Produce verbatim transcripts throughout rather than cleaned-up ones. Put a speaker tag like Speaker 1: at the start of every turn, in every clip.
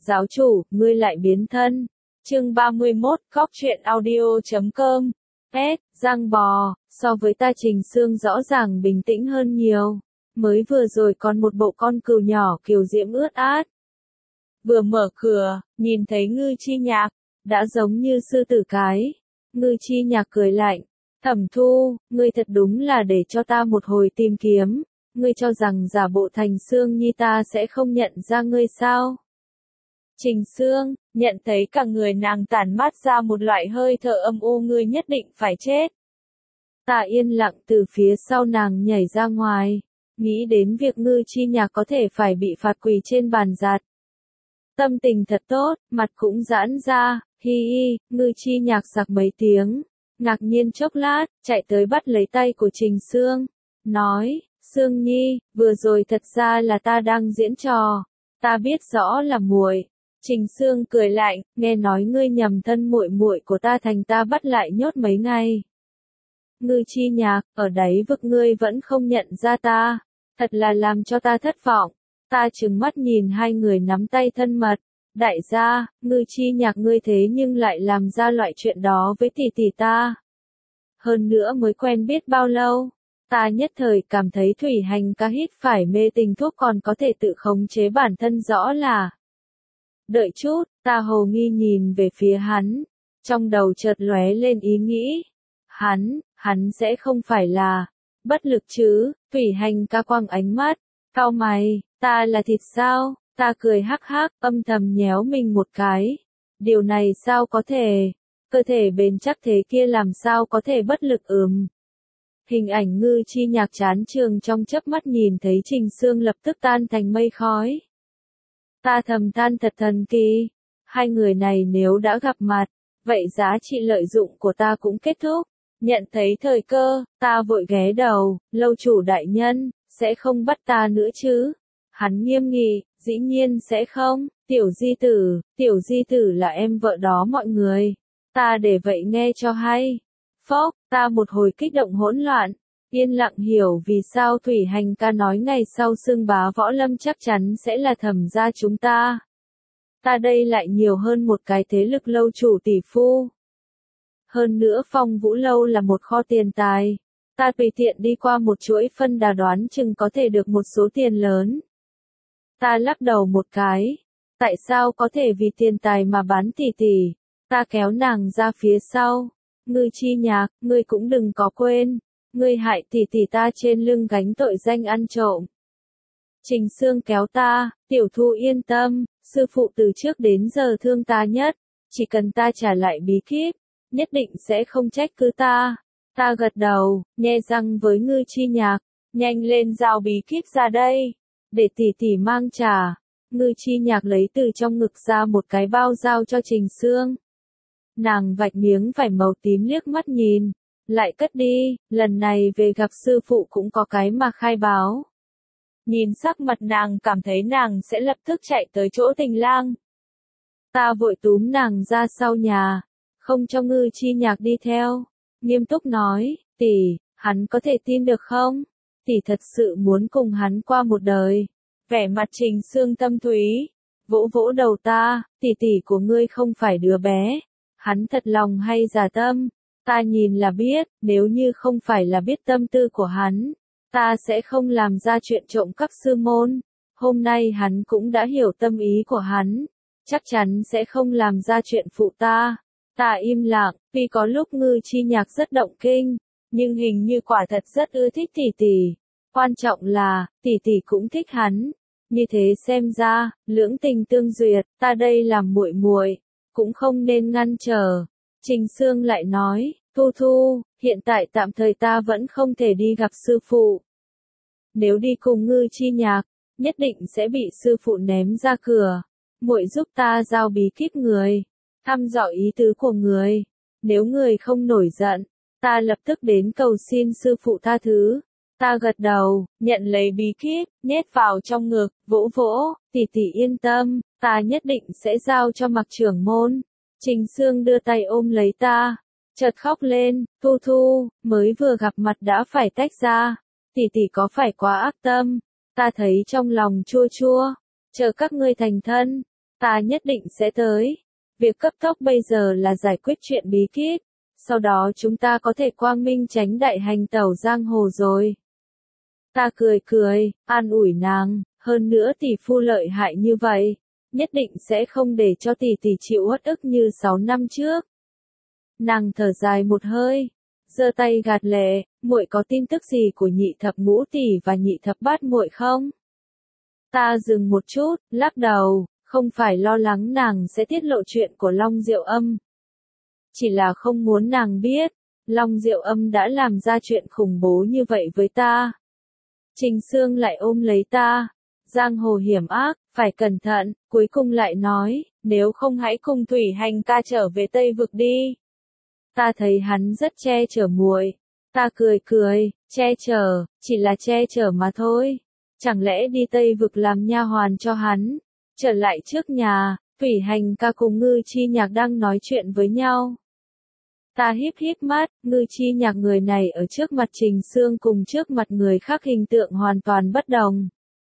Speaker 1: giáo chủ, ngươi lại biến thân. Chương ba mươi mốt, Cóc truyện audio chấm com. S, Giang bò, so với ta Trình Sương rõ ràng bình tĩnh hơn nhiều. Mới vừa rồi còn một bộ con cừu nhỏ kiều diễm ướt át. Vừa mở cửa, nhìn thấy Ngư Chi Nhạc, đã giống như sư tử cái. Ngư Chi Nhạc cười lạnh. Thẩm Thu, ngươi thật đúng là để cho ta một hồi tìm kiếm. Ngươi cho rằng giả bộ thành Sương Nhi ta sẽ không nhận ra ngươi sao? Trình Sương, nhận thấy cả người nàng tản mát ra một loại hơi thở âm u, ngươi nhất định phải chết. Ta yên lặng từ phía sau nàng nhảy ra ngoài, nghĩ đến việc Ngư Chi Nhạc có thể phải bị phạt quỳ trên bàn giặt. Tâm tình thật tốt, mặt cũng giãn ra, hi hi, Ngư Chi Nhạc sặc mấy tiếng, ngạc nhiên chốc lát, chạy tới bắt lấy tay của Trình Sương, nói, Sương Nhi, vừa rồi thật ra là ta đang diễn trò, ta biết rõ là muội. Trình Sương cười lạnh, nghe nói ngươi nhầm thân muội muội của ta thành ta bắt lại nhốt mấy ngày. Ngư Chi Nhạc, ở đáy vực ngươi vẫn không nhận ra ta, thật là làm cho ta thất vọng. Ta trừng mắt nhìn hai người nắm tay thân mật, đại gia, Ngư Chi Nhạc ngươi thế nhưng lại làm ra loại chuyện đó với tỷ tỷ ta. Hơn nữa mới quen biết bao lâu, ta nhất thời cảm thấy thủy hành ca hít phải mê tình thuốc còn có thể tự khống chế bản thân rõ là. Đợi chút, ta hồ nghi nhìn về phía hắn, trong đầu chợt lóe lên ý nghĩ. Hắn, hắn sẽ không phải là bất lực chứ? Thủy hành ca quăng ánh mắt, cau mày, ta là thịt sao? Ta cười hắc hắc, âm thầm nhéo mình một cái. Điều này sao có thể? Cơ thể bền chắc thế kia làm sao có thể bất lực ừm? Hình ảnh Ngư Chi Nhạc chán trường trong chớp mắt nhìn thấy Trình Sương lập tức tan thành mây khói. Ta thầm than thật thần kỳ, hai người này nếu đã gặp mặt, vậy giá trị lợi dụng của ta cũng kết thúc. Nhận thấy thời cơ, ta vội ghé đầu, lâu chủ đại nhân, sẽ không bắt ta nữa chứ? Hắn nghiêm nghị, dĩ nhiên sẽ không, tiểu di tử, tiểu di tử là em vợ đó mọi người. Ta để vậy nghe cho hay. Phốc, ta một hồi kích động hỗn loạn, yên lặng hiểu vì sao Thủy Hành ca nói ngày sau Sương Bá Võ Lâm chắc chắn sẽ là Thẩm gia chúng ta. Ta đây lại nhiều hơn một cái thế lực lâu chủ tỷ phu. Hơn nữa Phong Vũ Lâu là một kho tiền tài. Ta tùy tiện đi qua một chuỗi phân đà đoán chừng có thể được một số tiền lớn. Ta lắc đầu một cái. Tại sao có thể vì tiền tài mà bán tỷ tỷ? Ta kéo nàng ra phía sau. Ngư Chi Nhạc, ngươi cũng đừng có quên. Ngươi hại tỷ tỷ ta trên lưng gánh tội danh ăn trộm. Trình Sương kéo ta, tiểu Thu yên tâm, sư phụ từ trước đến giờ thương ta nhất. Chỉ cần ta trả lại bí kíp, nhất định sẽ không trách cứ ta. Ta gật đầu, nhe răng với Ngư Chi Nhạc, nhanh lên giao bí kíp ra đây, để tỷ tỷ mang trả. Ngư Chi Nhạc lấy từ trong ngực ra một cái bao giao cho Trình Sương. Nàng vạch miếng vải màu tím liếc mắt nhìn, lại cất đi, lần này về gặp sư phụ cũng có cái mà khai báo. Nhìn sắc mặt nàng cảm thấy nàng sẽ lập tức chạy tới chỗ Tình Lang. Ta vội túm nàng ra sau nhà, không cho Ngư Chi Nhạc đi theo, nghiêm túc nói, tỷ, hắn có thể tin được không? Tỷ thật sự muốn cùng hắn qua một đời. Vẻ mặt Trình Sương thâm thúy, vỗ vỗ đầu ta, tỷ tỷ của ngươi không phải đứa bé. Hắn thật lòng hay giả tâm? Ta nhìn là biết, nếu như không phải là biết tâm tư của hắn, ta sẽ không làm ra chuyện trộm cắp sư môn. Hôm nay hắn cũng đã hiểu tâm ý của hắn, chắc chắn sẽ không làm ra chuyện phụ ta. Ta im lặng, vì có lúc Ngư Chi Nhạc rất động kinh, nhưng hình như quả thật rất ưa thích tỷ tỷ. Quan trọng là, tỷ tỷ cũng thích hắn. Như thế xem ra, lưỡng tình tương duyệt, ta đây làm muội muội, cũng không nên ngăn trở. Trình Sương lại nói, Thu Thu, hiện tại tạm thời ta vẫn không thể đi gặp sư phụ. Nếu đi cùng Ngư Chi Nhạc, nhất định sẽ bị sư phụ ném ra cửa. Muội giúp ta giao bí kíp người, thăm dò ý tứ của người. Nếu người không nổi giận, ta lập tức đến cầu xin sư phụ tha thứ. Ta gật đầu, nhận lấy bí kíp, nhét vào trong ngực, vỗ vỗ, tỷ tỷ yên tâm, ta nhất định sẽ giao cho Mặc trưởng môn. Trình Sương đưa tay ôm lấy ta, chợt khóc lên, Thu Thu, mới vừa gặp mặt đã phải tách ra, tỷ tỷ có phải quá ác tâm? Ta thấy trong lòng chua chua, chờ các ngươi thành thân, Ta nhất định sẽ tới. Việc cấp tốc bây giờ là giải quyết chuyện bí kíp. Sau đó chúng ta có thể quang minh chánh đại hành tẩu giang hồ rồi. Ta cười cười, an ủi nàng, hơn nữa tỷ phu lợi hại như vậy, nhất định sẽ không để cho tỷ tỷ chịu uất ức như sáu năm trước. Nàng thở dài một hơi, giơ tay gạt lệ, muội có tin tức gì của nhị thập ngũ tỷ và nhị thập bát muội không? Ta dừng một chút, lắc đầu, không phải lo lắng nàng sẽ tiết lộ chuyện của Long Diệu Âm. Chỉ là không muốn nàng biết, Long Diệu Âm đã làm ra chuyện khủng bố như vậy với ta. Trình Sương lại ôm lấy ta, giang hồ hiểm ác, phải cẩn thận, cuối cùng lại nói, nếu không hãy cùng Thủy Hành ca trở về Tây Vực đi. Ta thấy hắn rất che chở muội, ta cười cười, che chở, chỉ là che chở mà thôi. Chẳng lẽ đi Tây Vực làm nha hoàn cho hắn? Trở lại trước nhà, Thủy Hành ca cùng Ngư Chi Nhạc đang nói chuyện với nhau. Ta híp híp mắt, Ngư Chi Nhạc người này ở trước mặt Trình Sương cùng trước mặt người khác hình tượng hoàn toàn bất đồng.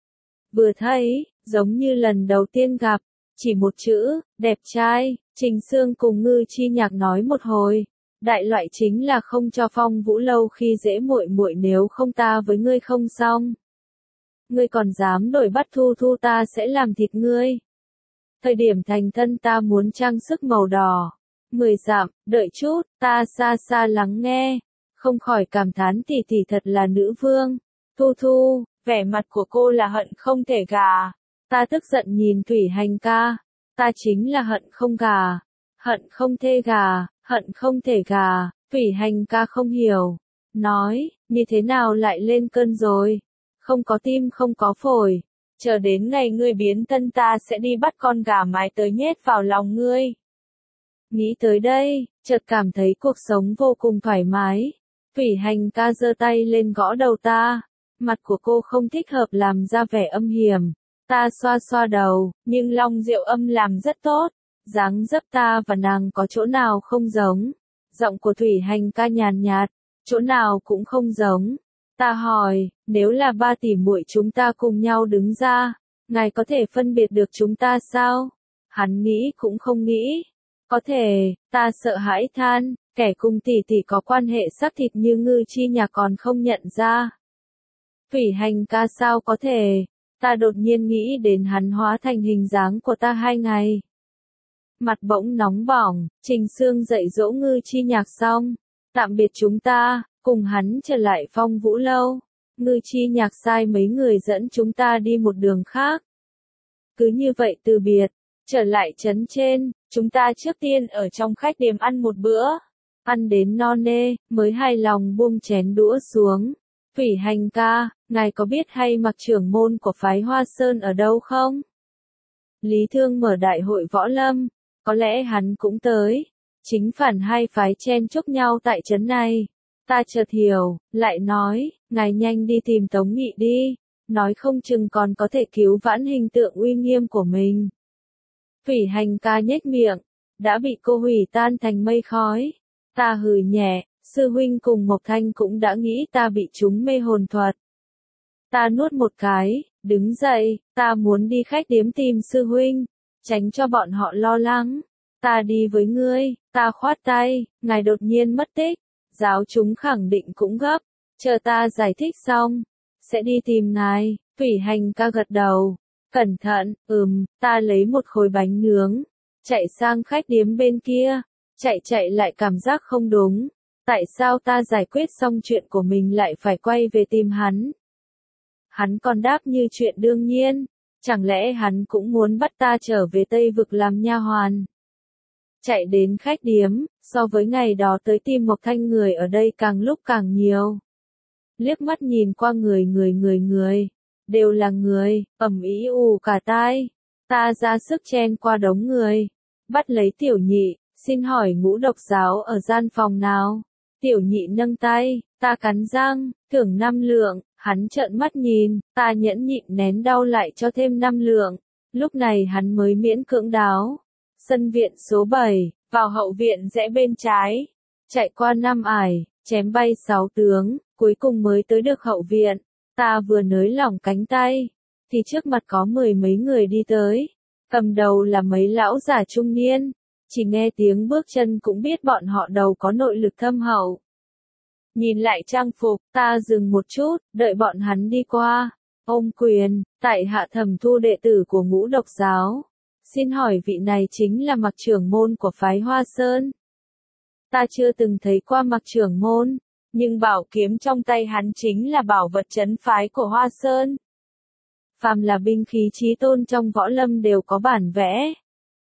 Speaker 1: Vừa thấy, giống như lần đầu tiên gặp, chỉ một chữ, đẹp trai. Trình Sương cùng Ngư Chi Nhạc nói một hồi, đại loại chính là không cho Phong Vũ Lâu khi dễ muội muội, nếu không ta với ngươi không xong. Ngươi còn dám đổi bắt Thu Thu, ta sẽ làm thịt ngươi. Thời điểm thành thân ta muốn trang sức màu đỏ. Mười dặm, đợi chút, ta xa xa lắng nghe, không khỏi cảm thán tỷ tỷ thật là nữ vương. Thu Thu, vẻ mặt của cô là hận không thể gà. Ta tức giận nhìn Thủy Hành ca, ta chính là hận không gà, hận không thê gà, hận không thể gà. Thủy Hành ca không hiểu, nói, như thế nào lại lên cơn rồi? Không có tim không có phổi, chờ đến ngày ngươi biến thân ta sẽ đi bắt con gà mái tới nhét vào lòng ngươi. Nghĩ tới đây, chợt cảm thấy cuộc sống vô cùng thoải mái. Thủy Hành ca giơ tay lên gõ đầu ta, mặt của cô không thích hợp làm ra vẻ âm hiểm. Ta xoa xoa đầu, nhưng Long Diệu Âm làm rất tốt, dáng dấp ta và nàng có chỗ nào không giống. Giọng của Thủy Hành ca nhàn nhạt, chỗ nào cũng không giống. Ta hỏi, nếu là ba tỷ muội chúng ta cùng nhau đứng ra, ngài có thể phân biệt được chúng ta sao? Hắn nghĩ cũng không nghĩ. Có thể, ta sợ hãi than, kẻ cùng tỷ tỷ có quan hệ xác thịt như Ngư Chi Nhạc còn không nhận ra. Thủy Hành ca sao có thể, ta đột nhiên nghĩ đến hắn hóa thành hình dáng của ta hai ngày. Mặt bỗng nóng bỏng, Trình Sương dạy dỗ Ngư Chi Nhạc xong, tạm biệt chúng ta, cùng hắn trở lại Phong Vũ Lâu. Ngư Chi Nhạc sai mấy người dẫn chúng ta đi một đường khác. Cứ như vậy từ biệt, trở lại trấn trên, chúng ta trước tiên ở trong khách điếm ăn một bữa. Ăn đến no nê, mới hài lòng buông chén đũa xuống. Thủy Hành ca, ngài có biết hay Mặc trưởng môn của phái Hoa Sơn ở đâu không? Lý Thương mở đại hội võ lâm, có lẽ hắn cũng tới. Chính phản hai phái chen chúc nhau tại trấn này. Ta chợt hiểu, lại nói, ngài nhanh đi tìm Tống Nghị đi, nói không chừng còn có thể cứu vãn hình tượng uy nghiêm của mình. Thủy Hành ca nhếch miệng, đã bị cô hủy tan thành mây khói. Ta hừ nhẹ, sư huynh cùng Mộc Thanh cũng đã nghĩ ta bị chúng mê hồn thuật. Ta nuốt một cái, đứng dậy, ta muốn đi khách điếm tìm sư huynh, tránh cho bọn họ lo lắng. Ta đi với ngươi, ta khoát tay, ngài đột nhiên mất tích. Giáo chúng khẳng định cũng gấp, chờ ta giải thích xong, sẽ đi tìm ngài. Thủy Hành ca gật đầu, cẩn thận, ừm, ta lấy một khối bánh nướng, chạy sang khách điếm bên kia, chạy chạy lại cảm giác không đúng, tại sao ta giải quyết xong chuyện của mình lại phải quay về tìm hắn? Hắn còn đáp như chuyện đương nhiên, chẳng lẽ hắn cũng muốn bắt ta trở về Tây Vực làm nha hoàn? Chạy đến khách điếm, so với ngày đó tới tìm Mộc Thanh người ở đây càng lúc càng nhiều. Liếc mắt nhìn qua người người người người, đều là người, ầm ĩ ù cả tai. Ta ra sức chen qua đống người, bắt lấy Tiểu Nhị, xin hỏi Ngũ Độc giáo ở gian phòng nào? Tiểu Nhị nâng tay, ta cắn răng, thưởng năm lượng, hắn trợn mắt nhìn, ta nhẫn nhịn nén đau lại cho thêm năm lượng. Lúc này hắn mới miễn cưỡng đáo. Sân viện số bảy, vào hậu viện rẽ bên trái, chạy qua năm ải, chém bay sáu tướng, cuối cùng mới tới được hậu viện. Ta vừa nới lỏng cánh tay, thì trước mặt có mười mấy người đi tới. Cầm đầu là mấy lão già trung niên, chỉ nghe tiếng bước chân cũng biết bọn họ đầu có nội lực thâm hậu. Nhìn lại trang phục, ta dừng một chút, đợi bọn hắn đi qua. Ôm quyền, tại hạ Thẩm Thu đệ tử của Ngũ Độc giáo. Xin hỏi vị này chính là Mặc trưởng môn của phái Hoa Sơn. Ta chưa từng thấy qua Mặc trưởng môn, nhưng bảo kiếm trong tay hắn chính là bảo vật trấn phái của Hoa Sơn. Phàm là binh khí chí tôn trong võ lâm đều có bản vẽ.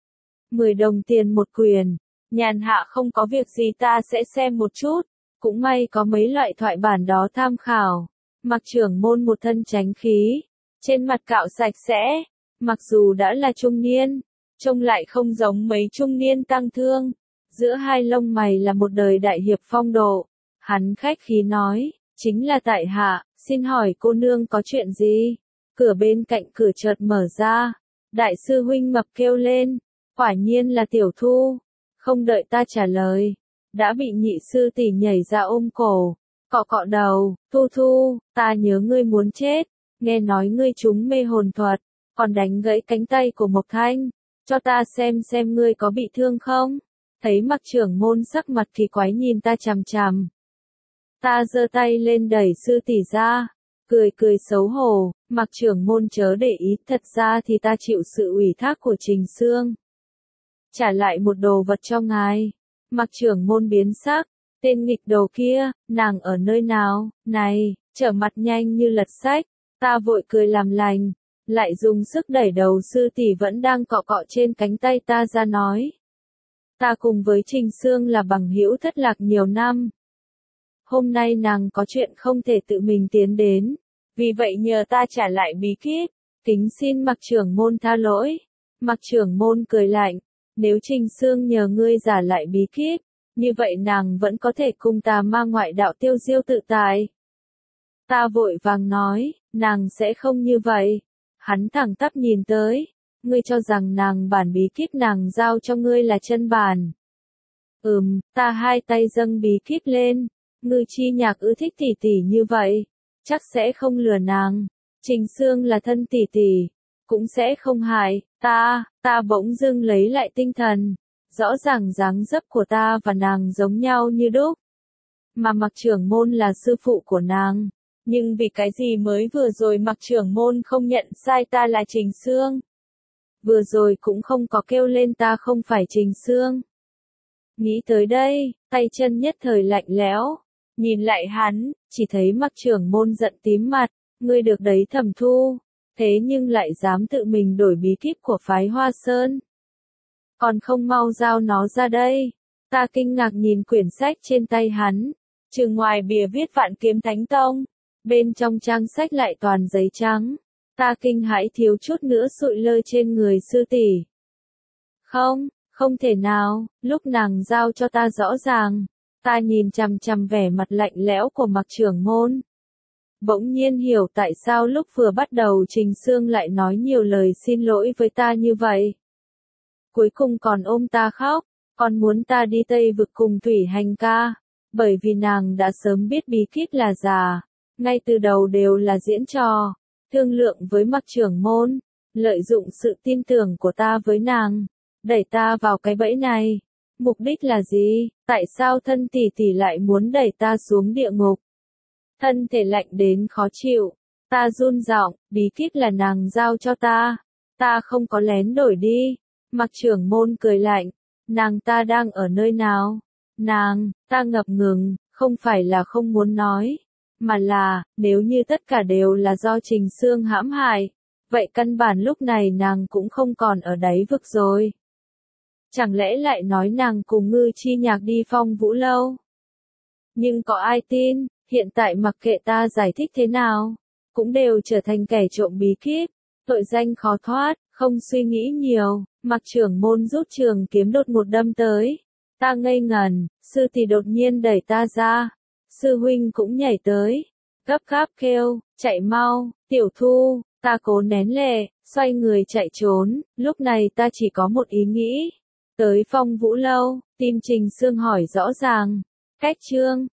Speaker 1: Mười đồng tiền một quyền, nhàn hạ không có việc gì ta sẽ xem một chút, cũng may có mấy loại thoại bản đó tham khảo. Mặc trưởng môn một thân chánh khí, trên mặt cạo sạch sẽ, mặc dù đã là trung niên, trông lại không giống mấy trung niên tăng thương, giữa hai lông mày là một đời đại hiệp phong độ. Hắn khách khí nói, chính là tại hạ, xin hỏi cô nương có chuyện gì? Cửa bên cạnh cửa chợt mở ra, đại sư huynh Mập kêu lên, quả nhiên là Tiểu Thu. Không đợi ta trả lời, đã bị nhị sư tỷ nhảy ra ôm cổ, cọ cọ đầu. Thu Thu, ta nhớ ngươi muốn chết, nghe nói ngươi trúng mê hồn thuật, còn đánh gãy cánh tay của Mộc Thanh, cho ta xem xem ngươi có bị thương không? Thấy Mặc trưởng môn sắc mặt kỳ quái nhìn ta chằm chằm, ta giơ tay lên đẩy sư tỷ ra, cười cười xấu hổ. Mặc trưởng môn chớ để ý, thật ra thì ta chịu sự ủy thác của Trình Xương, trả lại một đồ vật cho ngài. Mặc trưởng môn biến sắc, tên nghịch đồ kia, nàng ở nơi nào? Này, trở mặt nhanh như lật sách. Ta vội cười làm lành, lại dùng sức đẩy đầu sư tỷ vẫn đang cọ cọ trên cánh tay ta ra nói, ta cùng với Trình Xương là bằng hữu thất lạc nhiều năm. Hôm nay nàng có chuyện không thể tự mình tiến đến, vì vậy nhờ ta trả lại bí kíp, kính xin Mặc trưởng môn tha lỗi. Mặc trưởng môn cười lạnh, nếu Trình Xương nhờ ngươi giả lại bí kíp, như vậy nàng vẫn có thể cùng ta ma ngoại đạo tiêu diêu tự tại. Ta vội vàng nói, nàng sẽ không như vậy. Hắn thẳng tắp nhìn tới, ngươi cho rằng nàng bản bí kíp nàng giao cho ngươi là chân bản. Ừm, ta hai tay dâng bí kíp lên, Ngư Chi Nhạc ưa thích tỷ tỷ như vậy, chắc sẽ không lừa nàng. Trình Xương là thân tỷ tỷ, cũng sẽ không hại ta. Ta bỗng dưng lấy lại tinh thần, rõ ràng dáng dấp của ta và nàng giống nhau như đúc, mà Mặc trưởng môn là sư phụ của nàng. Nhưng vì cái gì mới vừa rồi Mặc trưởng môn không nhận sai ta là Trình Xương? Vừa rồi cũng không có kêu lên ta không phải Trình Xương. Nghĩ tới đây, tay chân nhất thời lạnh lẽo. Nhìn lại hắn, chỉ thấy Mặc trưởng môn giận tím mặt, ngươi được đấy Thẩm Thu, thế nhưng lại dám tự mình đổi bí kíp của phái Hoa Sơn. Còn không mau giao nó ra đây. Ta kinh ngạc nhìn quyển sách trên tay hắn, chừng ngoài bìa viết Vạn Kiếm Thánh Tông, bên trong trang sách lại toàn giấy trắng. Ta kinh hãi thiếu chút nữa sụi lơ trên người sư tỷ. Không, không thể nào, lúc nàng giao cho ta rõ ràng. Ta nhìn chằm chằm vẻ mặt lạnh lẽo của Mặc trưởng môn, bỗng nhiên hiểu tại sao lúc vừa bắt đầu Trình Xương lại nói nhiều lời xin lỗi với ta như vậy. Cuối cùng còn ôm ta khóc, còn muốn ta đi Tây Vực cùng Thủy Hành ca, bởi vì nàng đã sớm biết bí kíp là giả, ngay từ đầu đều là diễn trò, thương lượng với Mặc trưởng môn, lợi dụng sự tin tưởng của ta với nàng, đẩy ta vào cái bẫy này. Mục đích là gì? Tại sao thân tỷ tỷ lại muốn đẩy ta xuống địa ngục? Thân thể lạnh đến khó chịu, ta run giọng, bí kíp là nàng giao cho ta, ta không có lén đổi đi. Mặc trưởng môn cười lạnh, nàng ta đang ở nơi nào? Nàng, ta ngập ngừng, không phải là không muốn nói, mà là, nếu như tất cả đều là do Trình Xương hãm hại, vậy căn bản lúc này nàng cũng không còn ở đáy vực rồi. Chẳng lẽ lại nói nàng cùng Ngư Chi Nhạc đi Phong Vũ Lâu? Nhưng có ai tin, hiện tại mặc kệ ta giải thích thế nào, cũng đều trở thành kẻ trộm bí kíp, tội danh khó thoát. Không suy nghĩ nhiều, Mặc trưởng môn rút trường kiếm đột một đâm tới. Ta ngây ngẩn, sư tỷ đột nhiên đẩy ta ra. Sư huynh cũng nhảy tới, gấp gáp kêu, chạy mau, Tiểu Thu. Ta cố nén lệ, xoay người chạy trốn. Lúc này ta chỉ có một ý nghĩ, tới Phong Vũ Lâu, tìm Trình Xương hỏi rõ ràng. Cách chương